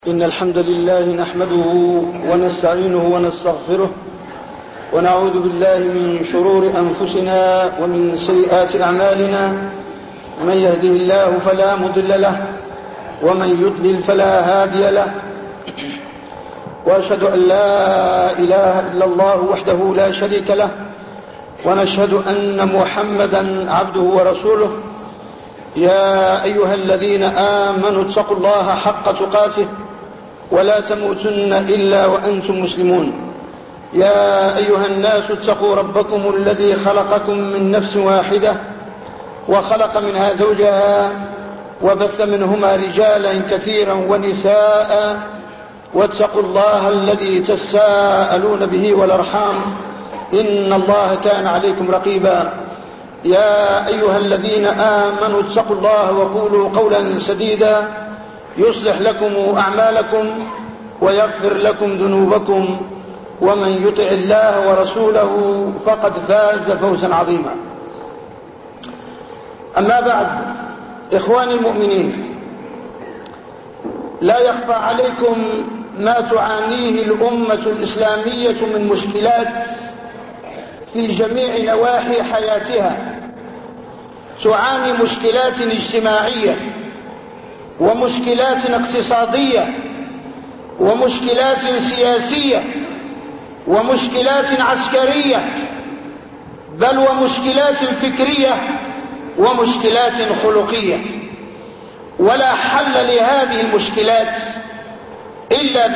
إن الحمد لله نحمده ونستعينه ونستغفره ونعوذ بالله من شرور أنفسنا ومن سيئات أعمالنا. من يهده الله فلا مضل له ومن يضلل فلا هادي له، وأشهد أن لا إله إلا الله وحده لا شريك له، ونشهد أن محمدا عبده ورسوله. يا أيها الذين آمنوا اتقوا الله حق تقاته ولا تموتن إلا وأنتم مسلمون. يا أيها الناس اتقوا ربكم الذي خلقكم من نفس واحدة وخلق منها زوجها وبث منهما رجالا كثيرا ونساء، واتقوا الله الذي تساءلون به والأرحام إن الله كان عليكم رقيبا. يا أيها الذين آمنوا اتقوا الله وقولوا قولا سديدا يصلح لكم أعمالكم ويغفر لكم ذنوبكم، ومن يطع الله ورسوله فقد فاز فوزا عظيما. أما بعد، إخواني المؤمنين، لا يخفى عليكم ما تعانيه الأمة الإسلامية من مشكلات في جميع نواحي حياتها. تعاني مشكلات اجتماعية ومشكلات اقتصادية ومشكلات سياسية ومشكلات عسكرية، بل ومشكلات فكرية ومشكلات خلقية. ولا حل لهذه المشكلات إلا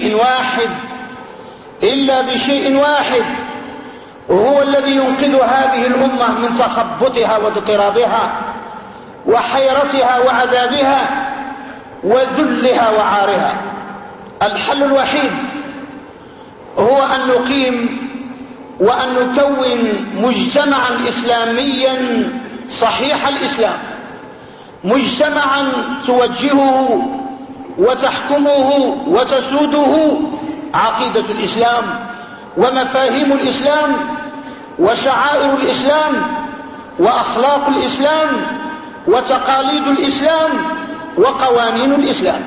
بشيء واحد وهو الذي ينقذ هذه الأمة من تخبطها واضطرابها وحيرتها وعذابها وذلها وعارها. الحل الوحيد هو أن نقيم وأن نكون مجتمعا إسلاميا صحيح الإسلام، مجتمعا توجهه وتحكمه وتسوده عقيدة الإسلام ومفاهيم الإسلام وشعائر الإسلام وأخلاق الإسلام وتقاليد الإسلام وقوانين الإسلام.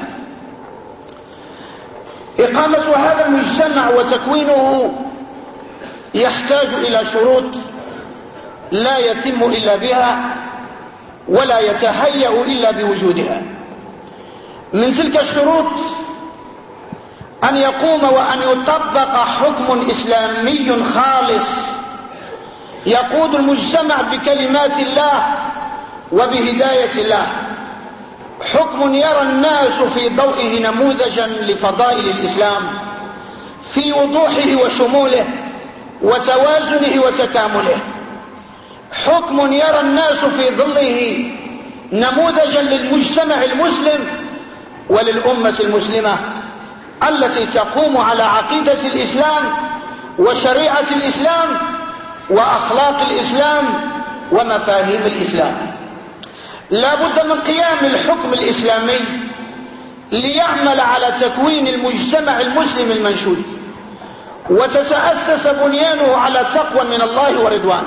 إقامة هذا المجتمع وتكوينه يحتاج إلى شروط لا يتم إلا بها ولا يتهيأ إلا بوجودها. من تلك الشروط أن يقوم وأن يطبق حكم إسلامي خالص يقود المجتمع بكلمات الله وبهداية الله، حكم يرى الناس في ضوئه نموذجا لفضائل الإسلام في وضوحه وشموله وتوازنه وتكامله، حكم يرى الناس في ظله نموذجا للمجتمع المسلم وللأمة المسلمة التي تقوم على عقيدة الإسلام وشريعة الإسلام وأخلاق الإسلام ومفاهيم الإسلام. لا بد من قيام الحكم الإسلامي ليعمل على تكوين المجتمع المسلم المنشود، وتتأسس بنيانه على تقوى من الله ورضوان.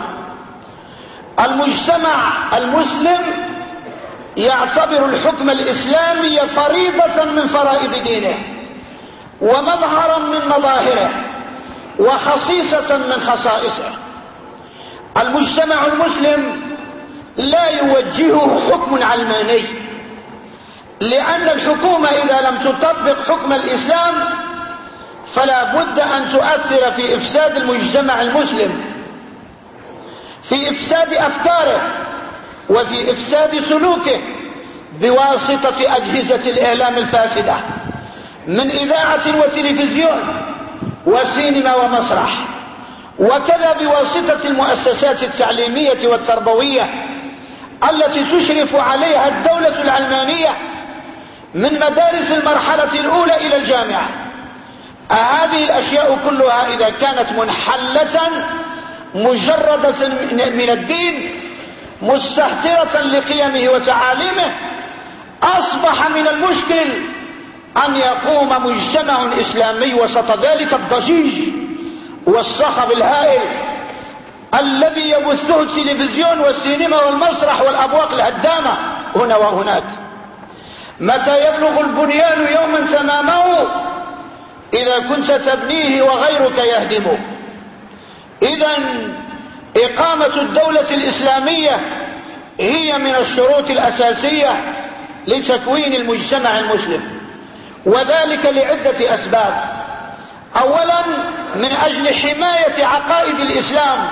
المجتمع المسلم يعتبر الحكم الإسلامي فريضة من فرائض دينه ومظهرا من مظاهره وخصيصة من خصائصه. المجتمع المسلم لا يوجهه حكم علماني، لأن الحكومة إذا لم تطبق حكم الإسلام فلا بد أن تؤثر في إفساد المجتمع المسلم، في إفساد أفكاره وفي إفساد سلوكه بواسطة أجهزة الإعلام الفاسدة من إذاعة وتلفزيون وسينما ومسرح، وكذا بواسطة المؤسسات التعليمية والتربوية التي تشرف عليها الدولة العلمانية من مدارس المرحلة الأولى إلى الجامعة. هذه الأشياء كلها إذا كانت منحلة مجردة من الدين مستهترة لقيمه وتعاليمه، أصبح من المشكل أن يقوم مجتمع إسلامي وسط ذلك الضجيج والصخب الهائل الذي يبثه التلفزيون والسينما والمسرح والأبواق الهدامة هنا وهناك. متى يبلغ البنيان يوما تمامه إذا كنت تبنيه وغيرك يهدمه. إذن إقامة الدولة الإسلامية هي من الشروط الأساسية لتكوين المجتمع المسلم، وذلك لعدة أسباب. أولا من أجل حماية عقائد الإسلام،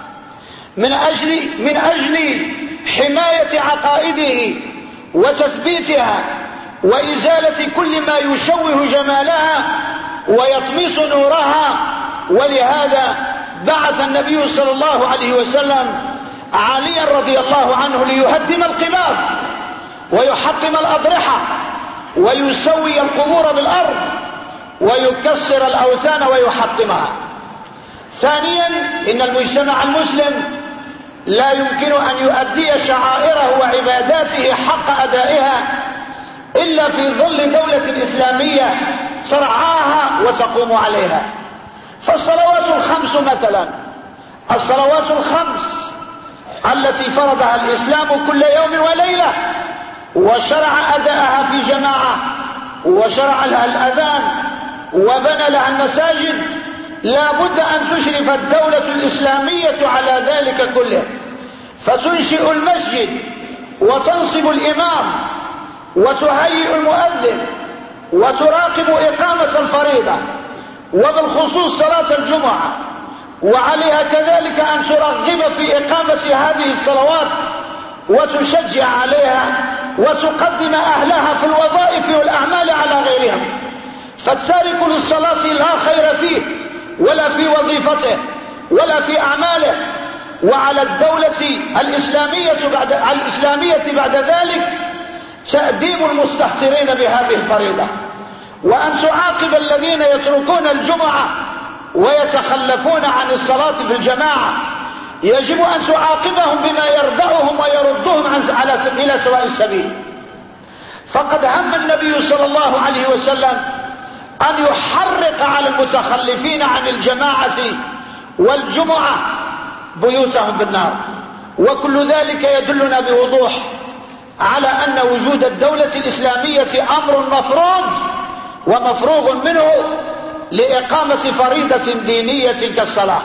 من أجل حماية عقائده وتثبيتها وإزالة كل ما يشوه جمالها ويطمس نورها. ولهذا بعث النبي صلى الله عليه وسلم عليا رضي الله عنه ليهدم القباب ويحطم الأضرحة ويسوي القبور بالأرض ويكسر الأوثان ويحطمها. ثانيا إن المجتمع المسلم لا يمكن أن يؤدي شعائره وعباداته حق أدائها إلا في ظل دولة إسلامية ترعاها وتقوم عليها. فالصلوات الخمس مثلا، الصلوات الخمس التي فرضها الإسلام كل يوم وليلة وشرع أداءها في جماعة وشرع لها الأذان وبنى لها المساجد، لا بد أن تشرف الدولة الإسلامية على ذلك كله، فتنشئ المسجد وتنصب الإمام وتهيئ المؤذن وتراقب إقامة الفريضة وبالخصوص صلاة الجمعة، وعليها كذلك أن ترغب في إقامة هذه الصلوات وتشجع عليها وتقدم أهلها في الوظائف والأعمال على غيرهم. فالتارك للصلاة لا خير فيه ولا في وظيفته ولا في أعماله. وعلى الدولة الإسلامية بعد ذلك تأديب المستهترين بهذه الفريضة، وأن تعاقب الذين يتركون الجمعة ويتخلفون عن الصلاة في الجماعة. يجب أن تعاقبهم بما يردعهم ويردهم إلى سواء السبيل. فقد هم النبي صلى الله عليه وسلم أن يحرق على المتخلفين عن الجماعة والجمعة بيوتهم بالنار. وكل ذلك يدلنا بوضوح على أن وجود الدولة الإسلامية أمر مفروض ومفروغ منه لإقامة فريضة دينية كالصلاة.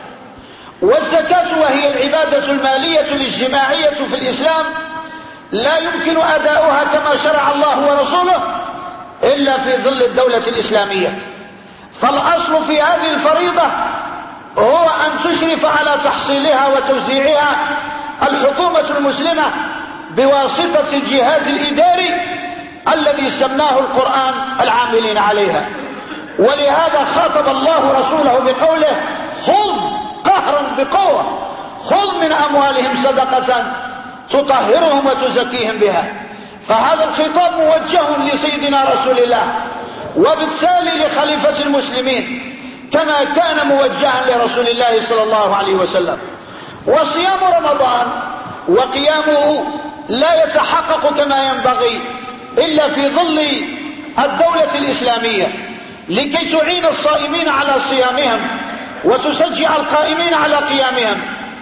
والزكاة وهي العبادة المالية الاجتماعية في الإسلام لا يمكن أداؤها كما شرع الله ورسوله إلا في ظل الدولة الإسلامية. فالأصل في هذه الفريضة هو أن تشرف على تحصيلها وتوزيعها الحكومة المسلمة بواسطة الجهاز الإداري الذي سماه القرآن العاملين عليها. ولهذا خاطب الله رسوله بقوله: خذ قهرا بقوة، خذ من أموالهم صدقة تطهرهم وتزكيهم بها. فهذا الخطاب موجه لسيدنا رسول الله وبالتالي لخليفة المسلمين كما كان موجها لرسول الله صلى الله عليه وسلم. وصيام رمضان وقيامه لا يتحقق كما ينبغي إلا في ظل الدولة الإسلامية، لكي تعين الصائمين على صيامهم وتشجع القائمين على قيامهم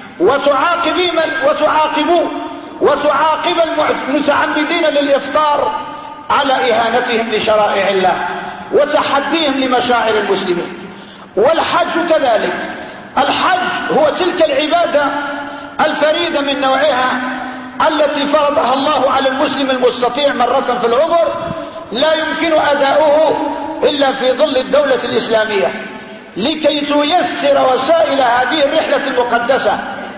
وتعاقب المتعمدين للإفطار على إهانتهم لشرائع الله وتحديهم لمشاعر المسلمين. والحج كذلك، الحج هو تلك العبادة الفريدة من نوعها التي فرضها الله على المسلم المستطيع مرة في العمر، لا يمكن أداؤه إلا في ظل الدولة الإسلامية، لكي تيسر وسائل هذه الرحلة المقدسة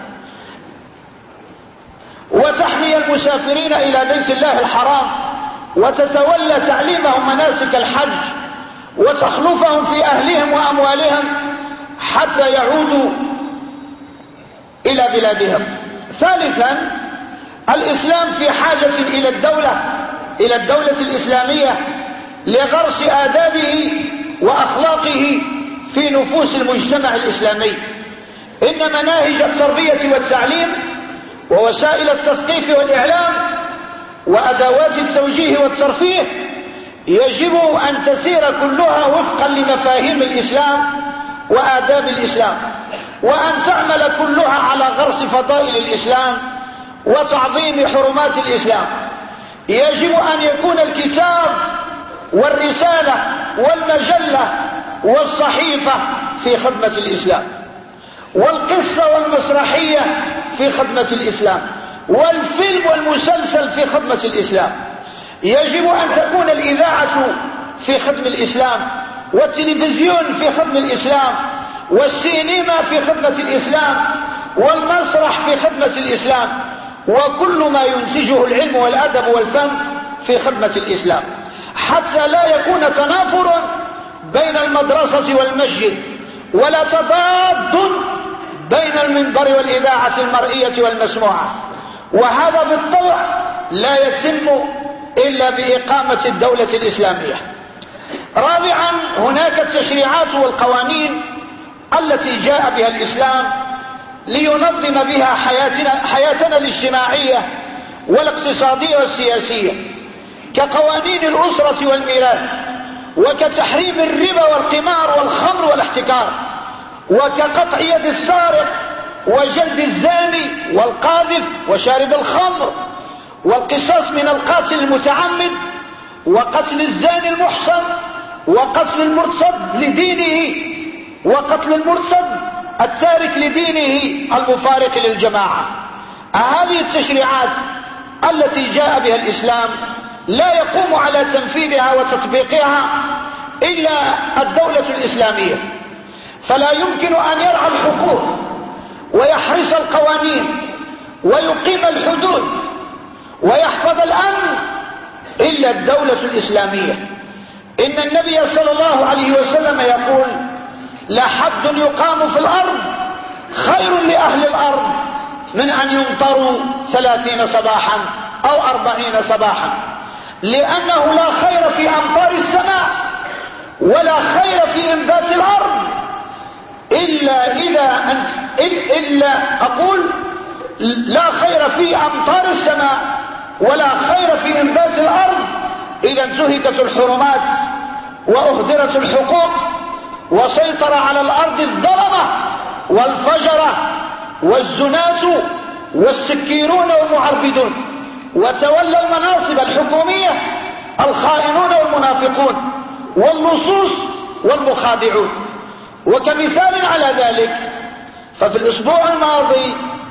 وتحمي المسافرين إلى بيت الله الحرام وتتولى تعليمهم مناسك الحج وتخلفهم في أهلهم وأموالهم حتى يعودوا إلى بلادهم. ثالثا، الإسلام في حاجة إلى الدولة الإسلامية لغرس آدابه وأخلاقه في نفوس المجتمع الإسلامي. إن مناهج التربية والتعليم ووسائل التثقيف والإعلام وأدوات التوجيه والترفيه يجب أن تسير كلها وفقا لمفاهيم الإسلام وآداب الإسلام، وأن تعمل كلها على غرس فضائل الإسلام وتعظيم حرمات الإسلام. يجب أن يكون الكتاب والرسالة والمجلة والصحيفة في خدمة الإسلام، والقصة والمسرحية في خدمة الإسلام، والفيلم والمسلسل في خدمة الإسلام. يجب أن تكون الإذاعة في خدم الإسلام، والتلفزيون في خدم الإسلام، والسينما في خدمة الإسلام، والمسرح في خدمة الإسلام، وكل ما ينتجه العلم والأدب والفن في خدمة الإسلام، حتى لا يكون تنافر بين المدرسة والمسجد، ولا تضاد بين المنبر والإذاعة المرئية والمسموعة. وهذا بالطبع لا يتم إلا بإقامة الدولة الإسلامية. رابعا، هناك التشريعات والقوانين التي جاء بها الإسلام لينظم بها حياتنا الاجتماعية والاقتصادية والسياسية، كقوانين الأسرة والميراث، وكتحريم الربا والقمار والخمر والاحتكار، وكقطع يد السارق وجلد الزاني والقاذف وشارب الخمر، والقصاص من القاتل المتعمد، وقتل الزاني المحصن، وقتل المرتد لدينه، وقتل المرتد التارك لدينه المفارق للجماعة. هذه التشريعات التي جاء بها الإسلام لا يقوم على تنفيذها وتطبيقها إلا الدولة الإسلامية، فلا يمكن أن يرعى الحقوق ويحرس القوانين ويقيم الحدود ويحفظ الأمن إلا الدولة الإسلامية. إن النبي صلى الله عليه وسلم يقول: لحد يقام في الأرض خير لأهل الأرض من أن يمطروا 30 صباحا أو 40 صباحا، لأنه لا خير في أمطار السماء ولا خير في إنبات الأرض لا خير في أمطار السماء ولا خير في إنبات الأرض إذا انتهكت الحرمات وأهدرت الحقوق وسيطر على الأرض الظلمة والفجرة والزناة والسكيرون والمعربدون، وتولى المناصب الحكومية الخائنون والمنافقون واللصوص والمخادعون. وكمثال على ذلك، ففي الأسبوع الماضي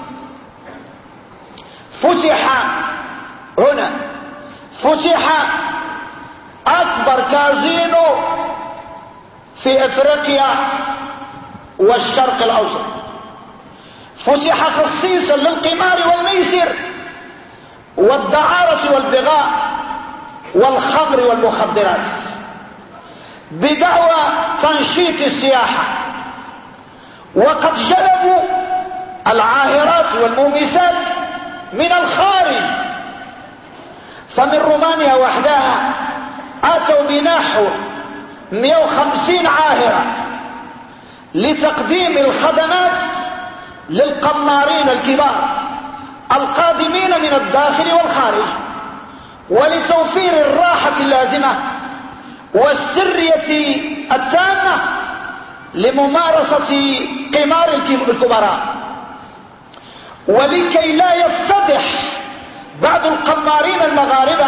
فتح أكبر كازينو في أفريقيا والشرق الأوسط، فتح خصيصا للقمار والميسر والدعارة والبغاء والخمر والمخدرات، بدعوى تنشيط السياحة. وقد جلبوا العاهرات والمومسات من الخارج، فمن رومانيا وحدها أتوا بنحو 150 عاهرة لتقديم الخدمات للقمارين الكبار القادمين من الداخل والخارج، ولتوفير الراحة اللازمة والسرية التامة لممارسة قمار الكبراء، ولكي لا يفتضح بعض القمارين المغاربة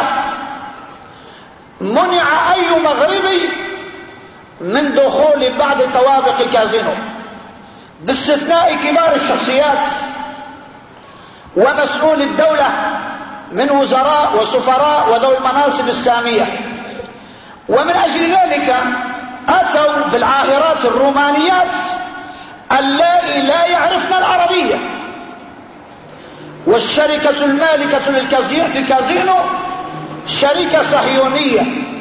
منع أي مغربي من دخول بعض طوابق الكازينو، باستثناء كبار الشخصيات ومسؤول الدولة من وزراء وسفراء وذوي المناصب السامية. ومن أجل ذلك أتوا بالعاهرات الرومانيات اللائي لا يعرفن العربية. والشركة المالكة للكازينو شركة صهيونية،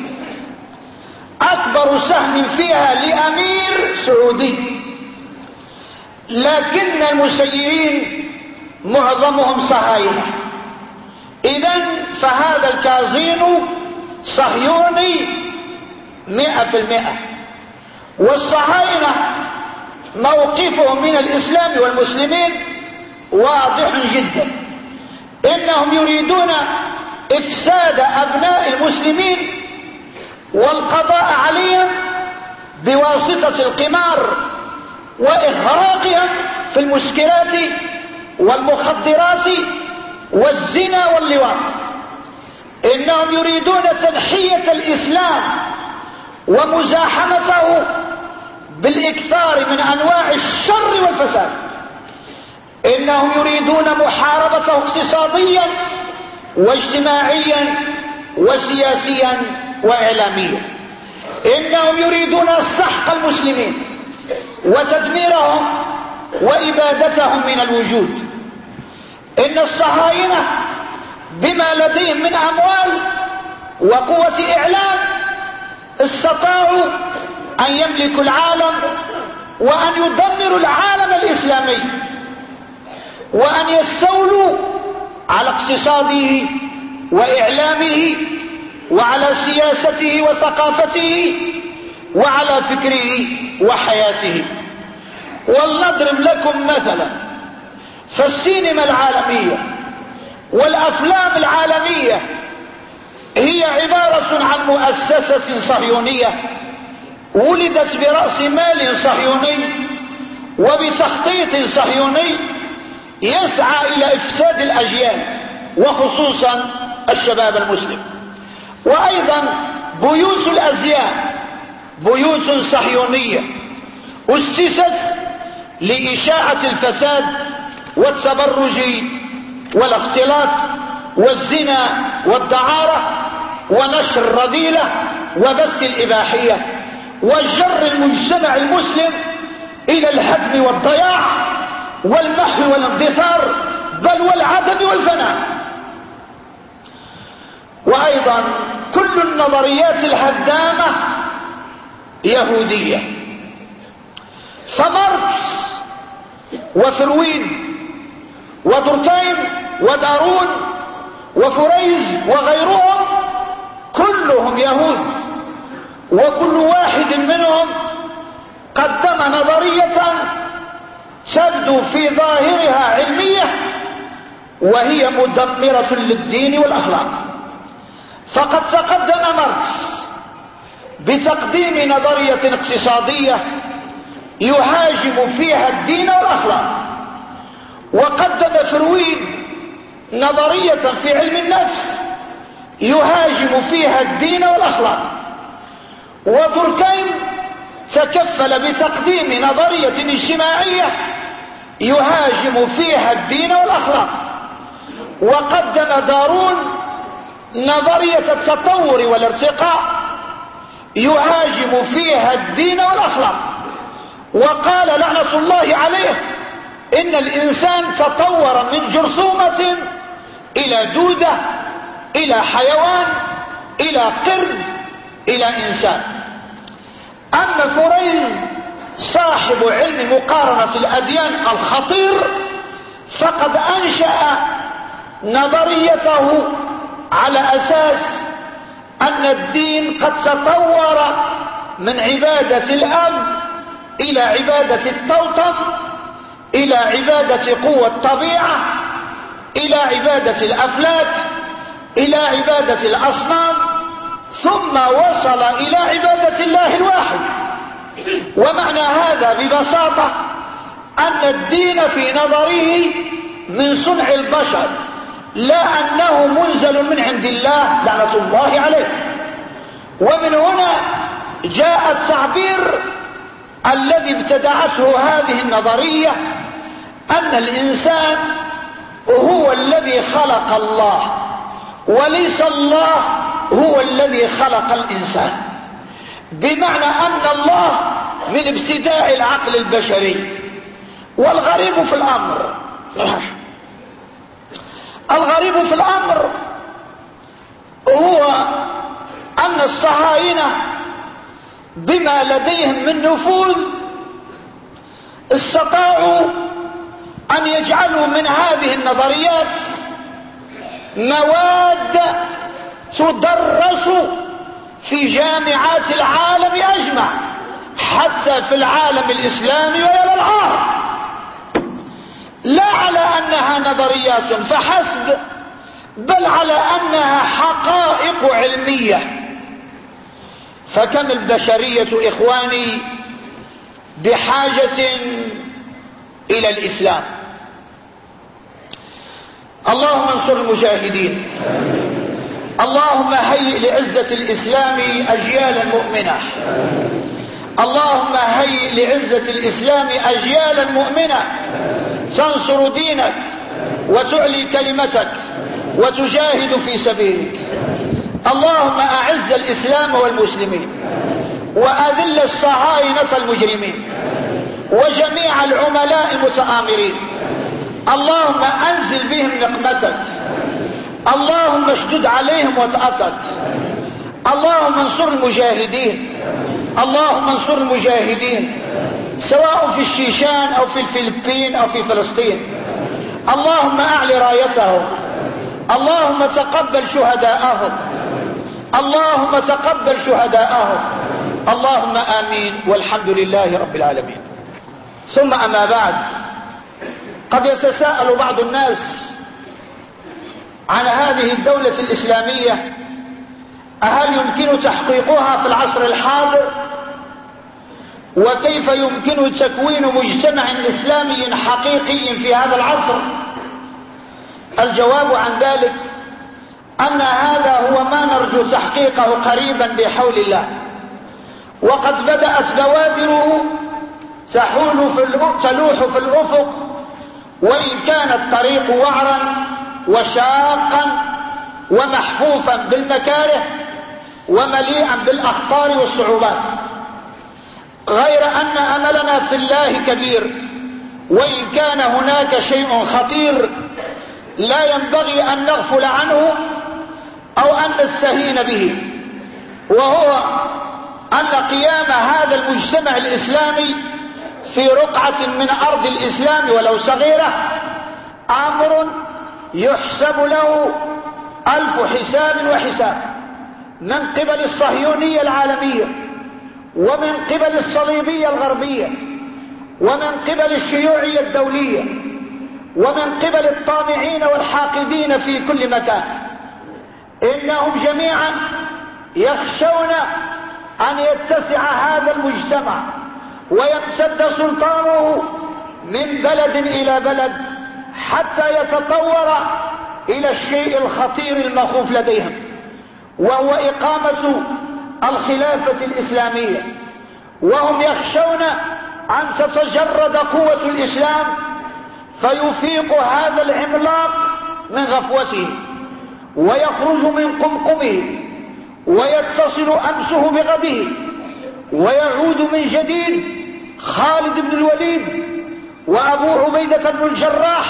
أكبر سهم فيها لأمير سعودي، لكن المسيرين معظمهم صهاينة. إذن فهذا الكازينو صهيوني 100%. والصهاينة موقفهم من الإسلام والمسلمين واضح جدا، إنهم يريدون إفساد أبناء المسلمين والقضاء عليهم بواسطة القمار وإغراقهم في المسكرات والمخدرات والزنا واللواط. إنهم يريدون تنحية الإسلام ومزاحمته بالإكثار من أنواع الشر والفساد. إنهم يريدون محاربته اقتصاديا واجتماعيا وسياسيا وإعلاميا. إنهم يريدون سحق المسلمين وتدميرهم وإبادتهم من الوجود. إن الصهاينة بما لديهم من أموال وقوة إعلام استطاعوا أن يملكوا العالم وأن يدمروا العالم الإسلامي وأن يستولوا على اقتصاده وإعلامه وعلى سياسته وثقافته وعلى فكره وحياته. ولنضرب لكم مثلا، فالسينما العالمية والأفلام العالمية هي عبارة عن مؤسسة صهيونية ولدت برأس مال صهيوني وبتخطيط صهيوني يسعى إلى إفساد الأجيال وخصوصا الشباب المسلم. وأيضا بيوت الأزياء بيوت صهيونية أسست لإشاعة الفساد والتبرج والاختلاط والزنا والدعارة ونشر الرذيلة وبث الإباحية وجر المجتمع المسلم إلى الهدم والضياع والمحو والاندثار بل والعدم والفناء. وأيضا كل النظريات الهدامة يهودية. فماركس وفرويد ودوركايم ودارون وفريز وغيرهم كلهم يهود، وكل واحد منهم قدم نظرية تبدو في ظاهرها علمية وهي مدمرة للدين والأخلاق. فقد تقدم ماركس بتقديم نظرية اقتصادية يهاجم فيها الدين والأخلاق، وقدم فرويد نظرية في علم النفس يهاجم فيها الدين والأخلاق، ودوركايم تكفل بتقديم نظرية اجتماعية يهاجم فيها الدين والأخلاق، وقدم دارون نظرية التطور والارتقاء يهاجم فيها الدين والأخلاق، وقال لعنة الله عليه إن الإنسان تطور من جرثومة إلى دودة إلى حيوان إلى قرد إلى إنسان. أما فريز صاحب علم مقارنة الأديان الخطير فقد أنشأ نظريته على أساس أن الدين قد تطور من عبادة الأب إلى عبادة التوطن إلى عبادة قوة الطبيعة إلى عبادة الأفلاك إلى عبادة الأصنام ثم وصل إلى عبادة الله الواحد. ومعنى هذا ببساطة أن الدين في نظره من صنع البشر لا أنه منزل من عند الله لعنة الله عليه. ومن هنا جاء التعبير الذي ابتدعته هذه النظرية أن الإنسان هو الذي خلق الله وليس الله هو الذي خلق الإنسان، بمعنى أن الله من ابتداع العقل البشري. والغريب في الأمر هو أن الصهاينة بما لديهم من نفوذ استطاعوا أن يجعلوا من هذه النظريات مواد تدرس في جامعات العالم أجمع حتى في العالم الإسلامي ولا العرب، لا على أنها نظريات فحسب بل على أنها حقائق علمية. فكم البشرية إخواني بحاجة إلى الإسلام. اللهم انصر المجاهدين، اللهم هيئ لعزة الإسلام أجيالا مؤمنة، اللهم هيئ لعزة الإسلام أجيالا مؤمنة تنصر دينك وتعلي كلمتك وتجاهد في سبيلك. اللهم أعز الإسلام والمسلمين وأذل الصهاينة المجرمين وجميع العملاء المتآمرين. اللهم أنزل بهم نقمتك، اللهم اشدد عليهم وطأتك. اللهم انصر المجاهدين، اللهم انصر المجاهدين سواء في الشيشان أو في الفلبين أو في فلسطين. اللهم أعل رايتهم، اللهم تقبل شهداءهم، اللهم تقبل شهداءهم. اللهم آمين والحمد لله رب العالمين. ثم أما بعد، قد يتساءل بعض الناس عن هذه الدولة الإسلامية، هل يمكن تحقيقها في العصر الحاضر؟ وكيف يمكن تكوين مجتمع إسلامي حقيقي في هذا العصر؟ الجواب عن ذلك أن هذا هو ما نرجو تحقيقه قريبا بحول الله، وقد بدأت بوادره تلوح في الأفق، وإن كان الطريق وعرا وشاقا ومحفوفا بالمكاره ومليئا بالأخطار والصعوبات، غير أن أملنا في الله كبير، وإن كان هناك شيء خطير لا ينبغي أن نغفل عنه أو أن نستهين به، وهو أن قيام هذا المجتمع الإسلامي في رقعة من أرض الإسلام ولو صغيرة أمر يحسب له 1000 حساب وحساب، من قبل الصهيونية العالمية، ومن قبل الصليبية الغربية، ومن قبل الشيوعية الدولية، ومن قبل الطامعين والحاقدين في كل مكان. إنهم جميعا يخشون أن يتسع هذا المجتمع ويمتد سلطانه من بلد إلى بلد حتى يتطور إلى الشيء الخطير المخوف لديهم، وهو إقامة الخلافة الإسلامية. وهم يخشون أن تتجرد قوة الإسلام فيفيق هذا العملاق من غفوته ويخرج من قمقمه ويتصل أمسه بغده، ويعود من جديد خالد بن الوليد وأبو عبيدة بن الجراح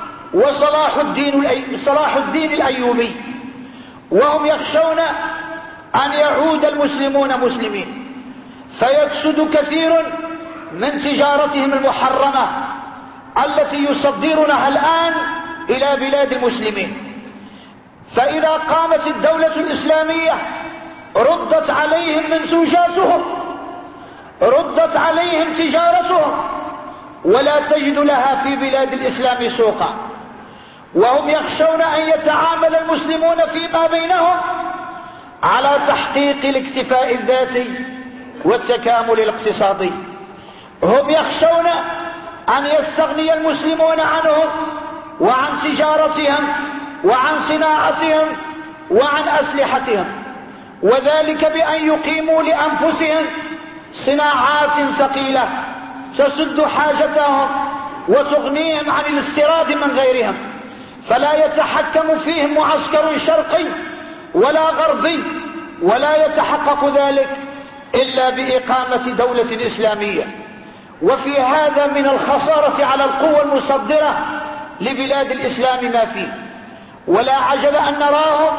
وصلاح الدين الأيوبي. وهم يخشون أن يعود المسلمون مسلمين فيكسد كثير من تجارتهم المحرمة التي يصدرونها الآن إلى بلاد المسلمين. فإذا قامت الدولة الإسلامية ردت عليهم منسوجاتهم، ردت عليهم تجارتهم، ولا تجد لها في بلاد الإسلام سوقا. وهم يخشون أن يتعامل المسلمون فيما بينهم على تحقيق الاكتفاء الذاتي والتكامل الاقتصادي. هم يخشون أن يستغني المسلمون عنهم وعن تجارتهم وعن صناعتهم وعن أسلحتهم، وذلك بأن يقيموا لأنفسهم صناعات ثقيلة تسد حاجتهم وتغنيهم عن الاستيراد من غيرهم، فلا يتحكم فيهم معسكر شرقي ولا غربي، ولا يتحقق ذلك إلا بإقامة دولة إسلامية. وفي هذا من الخسارة على القوى المصدرة لبلاد الإسلام ما فيه، ولا عجب أن نراهم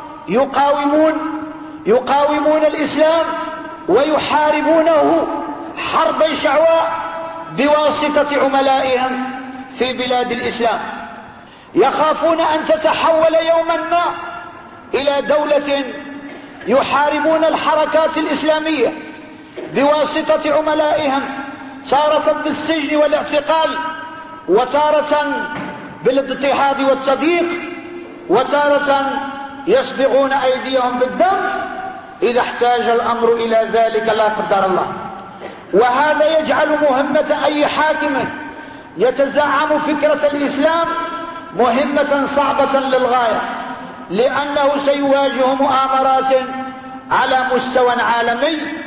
يقاومون الإسلام ويحاربونه حربا شعواء بواسطة عملائهم في بلاد الإسلام. يخافون أن تتحول يوما ما إلى دولة يحاربون الحركات الإسلامية بواسطة عملائهم، تارة بالسجن والاعتقال، وتارة بالاضطهاد والتضييق، وتارة يسبغون أيديهم بالدم إذا احتاج الأمر إلى ذلك لا قدر الله. وهذا يجعل مهمة أي حاكم يتزعم فكرة الإسلام مهمة صعبة للغاية، لأنه سيواجه مؤامرات على مستوى عالمي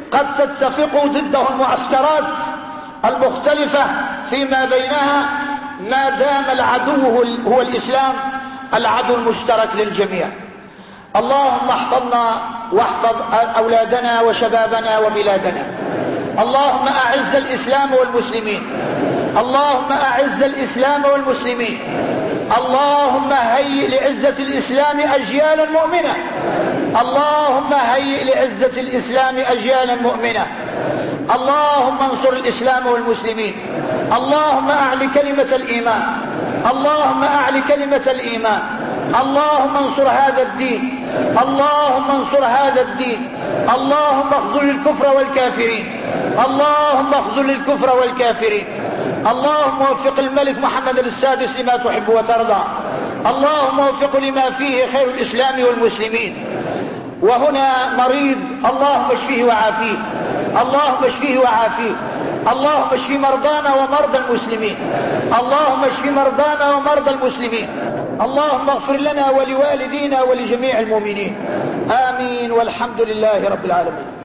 قد تتفق ضده المعسكرات المختلفة فيما بينها، ما دام العدو هو الإسلام، العدو المشترك للجميع. اللهم احفظنا واحفظ أولادنا وشبابنا وبلادنا. اللهم أعز الإسلام والمسلمين. اللهم أعز الإسلام والمسلمين. اللهم هيئ لعزة الإسلام أجيالا مؤمنة. اللهم هيئ لعزة الإسلام أجيالا مؤمنة. اللهم انصر الإسلام والمسلمين. اللهم أعل كلمة الإيمان. اللهم أعل كلمة الإيمان. اللهم انصر هذا الدين. اللهم انصر هذا الدين. اللهم اخذل الكفر والكافرين. اللهم اخذل الكفر والكافرين. اللهم وفق الملك محمد السادس لما تحب وترضى. اللهم وفق لما فيه خير الإسلام والمسلمين. وهنا مريض، اللهم اشفيه وعافيه. اللهم اشفيه وعافيه. اللهم اشف مرضانا ومرضى المسلمين. اللهم اشف مرضانا ومرضى المسلمين. اللهم اغفر لنا ولوالدينا ولجميع المؤمنين. آمين، والحمد لله رب العالمين.